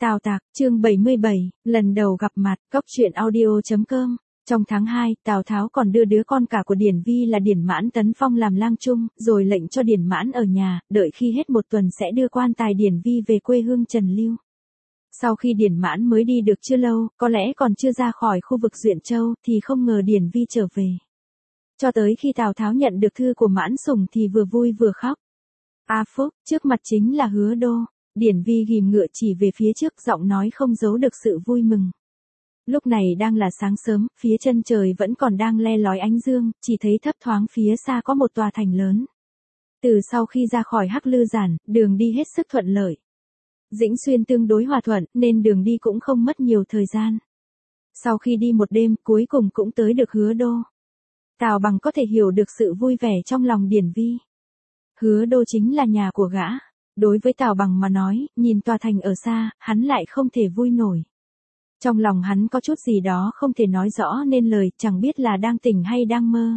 Tào Tạc, chương 77, lần đầu gặp mặt, Cốc truyện audio.com. Trong tháng 2, Tào Tháo còn đưa đứa con cả của Điển Vi là Điển Mãn tấn phong làm lang trung, rồi lệnh cho Điển Mãn ở nhà, đợi khi hết một tuần sẽ đưa quan tài Điển Vi về quê hương Trần Lưu. Sau khi Điển Mãn mới đi được chưa lâu, có lẽ còn chưa ra khỏi khu vực Duyện Châu, thì không ngờ Điển Vi trở về. Cho tới khi Tào Tháo nhận được thư của Mãn Sủng thì vừa vui vừa khóc. A Phúc, trước mặt chính là Hứa Đô. Điển Vi ghìm ngựa chỉ về phía trước, giọng nói không giấu được sự vui mừng. Lúc này đang là sáng sớm, phía chân trời vẫn còn đang le lói ánh dương, chỉ thấy thấp thoáng phía xa có một tòa thành lớn. Từ sau khi ra khỏi Hắc Lư Giản, đường đi hết sức thuận lợi. Dĩnh Xuyên tương đối hòa thuận, nên đường đi cũng không mất nhiều thời gian. Sau khi đi một đêm, cuối cùng cũng tới được Hứa Đô. Tào Bằng có thể hiểu được sự vui vẻ trong lòng Điển Vi. Hứa Đô chính là nhà của gã. Đối với Tào Bằng mà nói, nhìn tòa thành ở xa, hắn lại không thể vui nổi. Trong lòng hắn có chút gì đó không thể nói rõ nên lời, chẳng biết là đang tỉnh hay đang mơ.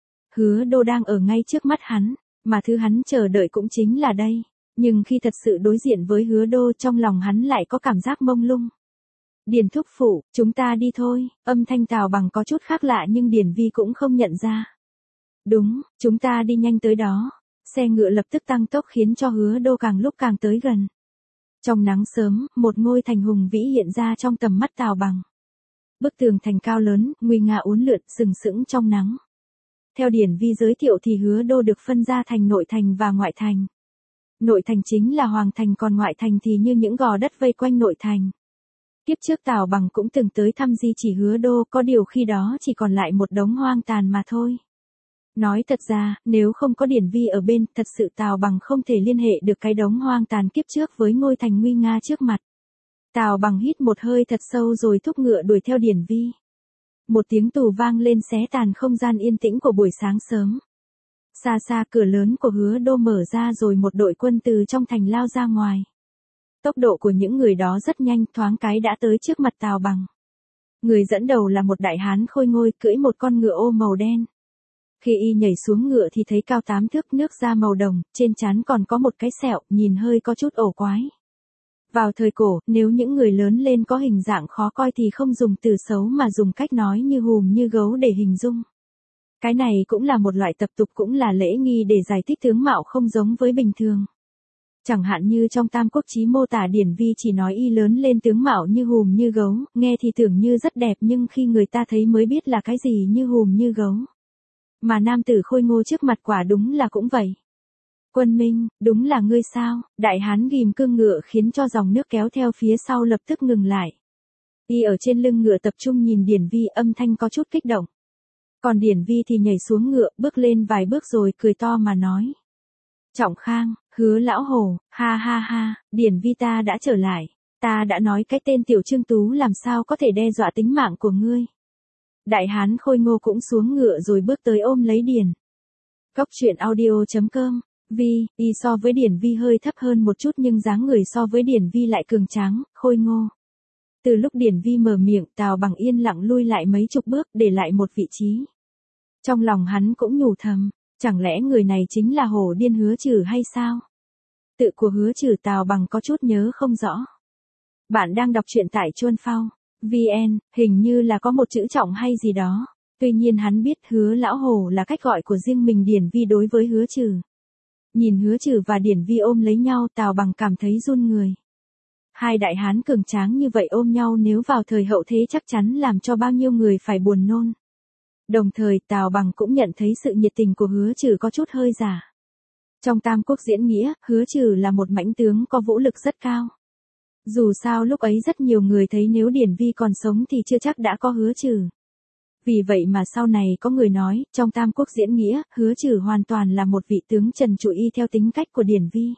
Hứa Đô đang ở ngay trước mắt hắn, mà thứ hắn chờ đợi cũng chính là đây. Nhưng khi thật sự đối diện với Hứa Đô, trong lòng hắn lại có cảm giác mông lung. Điền thúc phụ, chúng ta đi thôi. Âm thanh Tào Bằng có chút khác lạ nhưng Điển Vi cũng không nhận ra. Đúng, chúng ta đi nhanh tới đó. Xe ngựa lập tức tăng tốc khiến cho Hứa Đô càng lúc càng tới gần. Trong nắng sớm, một ngôi thành hùng vĩ hiện ra trong tầm mắt Tào Bằng. Bức tường thành cao lớn, nguy nga uốn lượn, sừng sững trong nắng. Theo Điển Vi giới thiệu thì Hứa Đô được phân ra thành nội thành và ngoại thành. Nội thành chính là hoàng thành, còn ngoại thành thì như những gò đất vây quanh nội thành. Kiếp trước Tào Bằng cũng từng tới thăm di chỉ Hứa Đô, có điều khi đó chỉ còn lại một đống hoang tàn mà thôi. Nói thật ra, nếu không có Điển Vi ở bên, thật sự Tào Bằng không thể liên hệ được cái đống hoang tàn kiếp trước với ngôi thành nguy nga trước mặt. Tào Bằng hít một hơi thật sâu rồi thúc ngựa đuổi theo Điển Vi. Một tiếng tù vang lên xé tàn không gian yên tĩnh của buổi sáng sớm. Xa xa cửa lớn của Hứa Đô mở ra rồi một đội quân từ trong thành lao ra ngoài. Tốc độ của những người đó rất nhanh, thoáng cái đã tới trước mặt Tào Bằng. Người dẫn đầu là một đại hán khôi ngôi cưỡi một con ngựa ô màu đen. Khi y nhảy xuống ngựa thì thấy cao 8 thước, nước da màu đồng, trên trán còn có một cái sẹo, nhìn hơi có chút ổ quái. Vào thời cổ, nếu những người lớn lên có hình dạng khó coi thì không dùng từ xấu mà dùng cách nói như hùm như gấu để hình dung. Cái này cũng là một loại tập tục, cũng là lễ nghi để giải thích tướng mạo không giống với bình thường. Chẳng hạn như trong Tam Quốc Chí mô tả Điển Vi chỉ nói y lớn lên tướng mạo như hùm như gấu, nghe thì tưởng như rất đẹp nhưng khi người ta thấy mới biết là cái gì như hùm như gấu. Mà nam tử khôi ngô trước mặt quả đúng là cũng vậy. Quân Minh, đúng là ngươi sao? Đại hán ghìm cương ngựa khiến cho dòng nước kéo theo phía sau lập tức ngừng lại. Y ở trên lưng ngựa tập trung nhìn Điển Vi, âm thanh có chút kích động. Còn Điển Vi thì nhảy xuống ngựa, bước lên vài bước rồi cười to mà nói. Trọng Khang, Hứa lão hổ, ha ha ha, Điển Vi ta đã trở lại. Ta đã nói cái tên tiểu Trương Tú làm sao có thể đe dọa tính mạng của ngươi. Đại hán khôi ngô cũng xuống ngựa rồi bước tới ôm lấy Điển. Cốc truyện audio.com. Vi, y so với Điển Vi hơi thấp hơn một chút nhưng dáng người so với Điển Vi lại cường tráng, khôi ngô. Từ lúc Điển Vi mở miệng, Tào Bằng yên lặng lui lại mấy chục bước, để lại một vị trí. Trong lòng hắn cũng nhủ thầm, chẳng lẽ người này chính là hổ điên Hứa Trừ hay sao? Tự của Hứa Trừ Tào Bằng có chút nhớ không rõ. Bạn đang đọc truyện tại Chuân Phao VN, hình như là có một chữ Trọng hay gì đó. Tuy nhiên hắn biết Hứa lão hổ là cách gọi của riêng mình Điển Vi đối với Hứa Trừ. Nhìn Hứa Trừ và Điển Vi ôm lấy nhau, Tào Bằng cảm thấy run người. Hai đại hán cường tráng như vậy ôm nhau nếu vào thời hậu thế chắc chắn làm cho bao nhiêu người phải buồn nôn. Đồng thời Tào Bằng cũng nhận thấy sự nhiệt tình của Hứa Trừ có chút hơi giả. Trong Tam Quốc diễn nghĩa, Hứa Trừ là một mãnh tướng có vũ lực rất cao. Dù sao lúc ấy rất nhiều người thấy nếu Điển Vi còn sống thì chưa chắc đã có Hứa Trừ. Vì vậy mà sau này có người nói, trong Tam Quốc diễn nghĩa, Hứa Trừ hoàn toàn là một vị tướng trần trụi y theo tính cách của Điển Vi.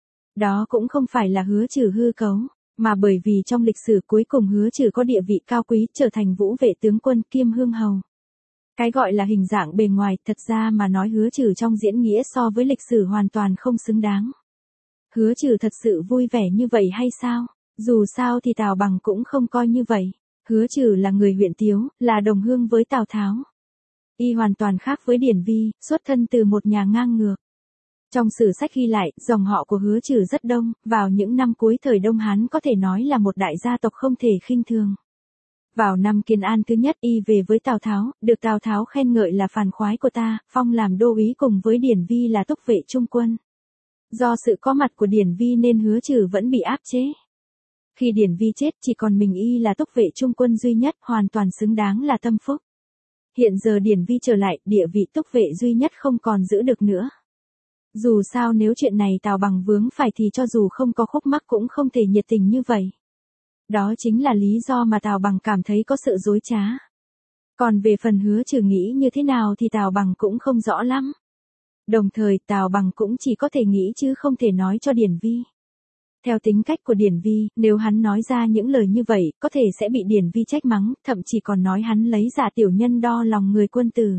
Đó cũng không phải là Hứa Trừ hư cấu, mà bởi vì trong lịch sử cuối cùng Hứa Trừ có địa vị cao quý, trở thành vũ vệ tướng quân kiêm hương hầu. Cái gọi là hình dạng bề ngoài, thật ra mà nói Hứa Trừ trong diễn nghĩa so với lịch sử hoàn toàn không xứng đáng. Hứa Trừ thật sự vui vẻ như vậy hay sao? Dù sao thì Tào Bằng cũng không coi như vậy. Hứa Trừ là người huyện Tiếu, là đồng hương với Tào Tháo. Y hoàn toàn khác với Điển Vi, xuất thân từ một nhà ngang ngược. Trong sử sách ghi lại, dòng họ của Hứa Trừ rất đông, vào những năm cuối thời Đông Hán có thể nói là một đại gia tộc không thể khinh thường. Vào năm Kiến An thứ nhất y về với Tào Tháo, được Tào Tháo khen ngợi là phàn khoái của ta, phong làm đô úy cùng với Điển Vi là túc vệ trung quân. Do sự có mặt của Điển Vi nên Hứa Trừ vẫn bị áp chế. Khi Điển Vi chết chỉ còn mình y là túc vệ trung quân duy nhất, hoàn toàn xứng đáng là tâm phúc. Hiện giờ Điển Vi trở lại, địa vị túc vệ duy nhất không còn giữ được nữa. Dù sao nếu chuyện này Tào Bằng vướng phải thì cho dù không có khúc mắc cũng không thể nhiệt tình như vậy. Đó chính là lý do mà Tào Bằng cảm thấy có sự dối trá. Còn về phần Hứa Trừ nghĩ như thế nào thì Tào Bằng cũng không rõ lắm. Đồng thời Tào Bằng cũng chỉ có thể nghĩ chứ không thể nói cho Điển Vi. Theo tính cách của Điển Vi, nếu hắn nói ra những lời như vậy, có thể sẽ bị Điển Vi trách mắng, thậm chí còn nói hắn lấy giả tiểu nhân đo lòng người quân tử.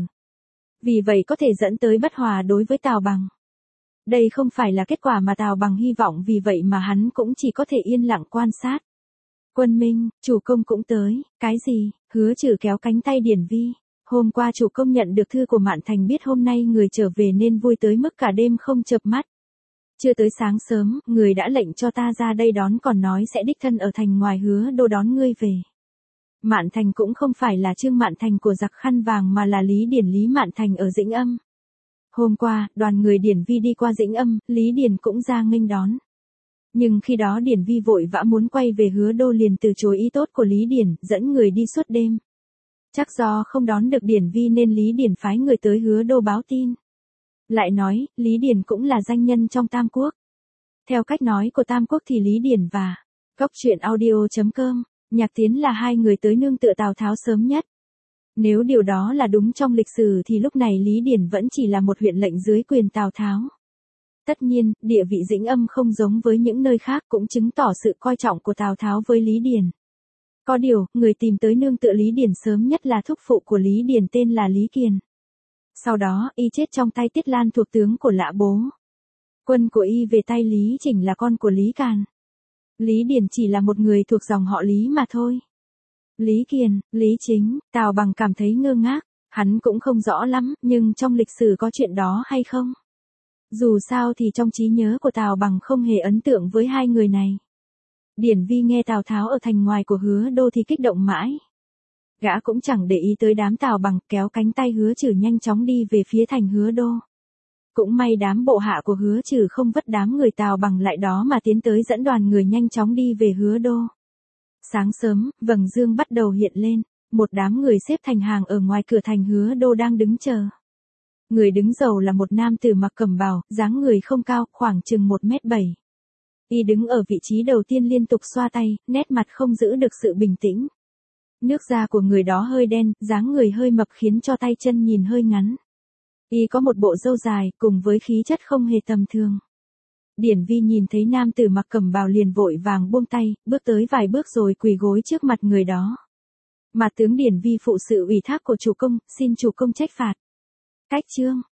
Vì vậy có thể dẫn tới bất hòa đối với Tào Bằng. Đây không phải là kết quả mà Tào Bằng hy vọng, vì vậy mà hắn cũng chỉ có thể yên lặng quan sát. Quân Minh, chủ công cũng tới, cái gì? Hứa Trừ kéo cánh tay Điển Vi. Hôm qua chủ công nhận được thư của Mạn Thành, biết hôm nay người trở về nên vui tới mức cả đêm không chợp mắt. Chưa tới sáng sớm, người đã lệnh cho ta ra đây đón, còn nói sẽ đích thân ở thành ngoài Hứa Đô đón ngươi về. Mạn Thành cũng không phải là Trương Mạn Thành của giặc khăn vàng mà là Lý Điển Lý Mạn Thành ở Dĩnh Âm. Hôm qua, đoàn người Điển Vi đi qua Dĩnh Âm, Lý Điển cũng ra nghênh đón. Nhưng khi đó Điển Vi vội vã muốn quay về Hứa Đô liền từ chối ý tốt của Lý Điển, dẫn người đi suốt đêm. Chắc do không đón được Điển Vi nên Lý Điển phái người tới Hứa Đô báo tin. Lại nói, Lý Điển cũng là danh nhân trong Tam Quốc. Theo cách nói của Tam Quốc thì Lý Điển và Cốc Truyện Audio.com, Nhạc Tiến là hai người tới nương tựa Tào Tháo sớm nhất. Nếu điều đó là đúng trong lịch sử thì lúc này Lý Điển vẫn chỉ là một huyện lệnh dưới quyền Tào Tháo. Tất nhiên, địa vị Dĩnh Âm không giống với những nơi khác cũng chứng tỏ sự coi trọng của Tào Tháo với Lý Điển. Có điều, người tìm tới nương tựa Lý Điển sớm nhất là thúc phụ của Lý Điển tên là Lý Kiền. Sau đó, y chết trong tay Tiết Lan thuộc tướng của Lã Bố. Quân của y về tay Lý Chỉnh là con của Lý Càn. Lý Điển chỉ là một người thuộc dòng họ Lý mà thôi. Lý Kiền, Lý Chính, Tào Bằng cảm thấy ngơ ngác, hắn cũng không rõ lắm, nhưng trong lịch sử có chuyện đó hay không? Dù sao thì trong trí nhớ của Tào Bằng không hề ấn tượng với hai người này. Điển Vi nghe Tào Tháo ở thành ngoài của Hứa Đô thì kích động mãi. Gã cũng chẳng để ý tới đám Tào Bằng, kéo cánh tay Hứa Trừ nhanh chóng đi về phía thành Hứa Đô. Cũng may đám bộ hạ của Hứa Trừ không vất đám người Tào Bằng lại đó mà tiến tới dẫn đoàn người nhanh chóng đi về Hứa Đô. Sáng sớm, vầng dương bắt đầu hiện lên, một đám người xếp thành hàng ở ngoài cửa thành Hứa Đô đang đứng chờ. Người đứng đầu là một nam tử mặc cẩm bào, dáng người không cao, khoảng chừng 1m7. Y đứng ở vị trí đầu tiên liên tục xoa tay, nét mặt không giữ được sự bình tĩnh. Nước da của người đó hơi đen, dáng người hơi mập khiến cho tay chân nhìn hơi ngắn. Y có một bộ râu dài, cùng với khí chất không hề tầm thường. Điển Vi nhìn thấy nam tử mặc cẩm bào liền vội vàng buông tay, bước tới vài bước rồi quỳ gối trước mặt người đó. Mà tướng Điển Vi phụ sự ủy thác của chủ công, xin chủ công trách phạt. Cách chương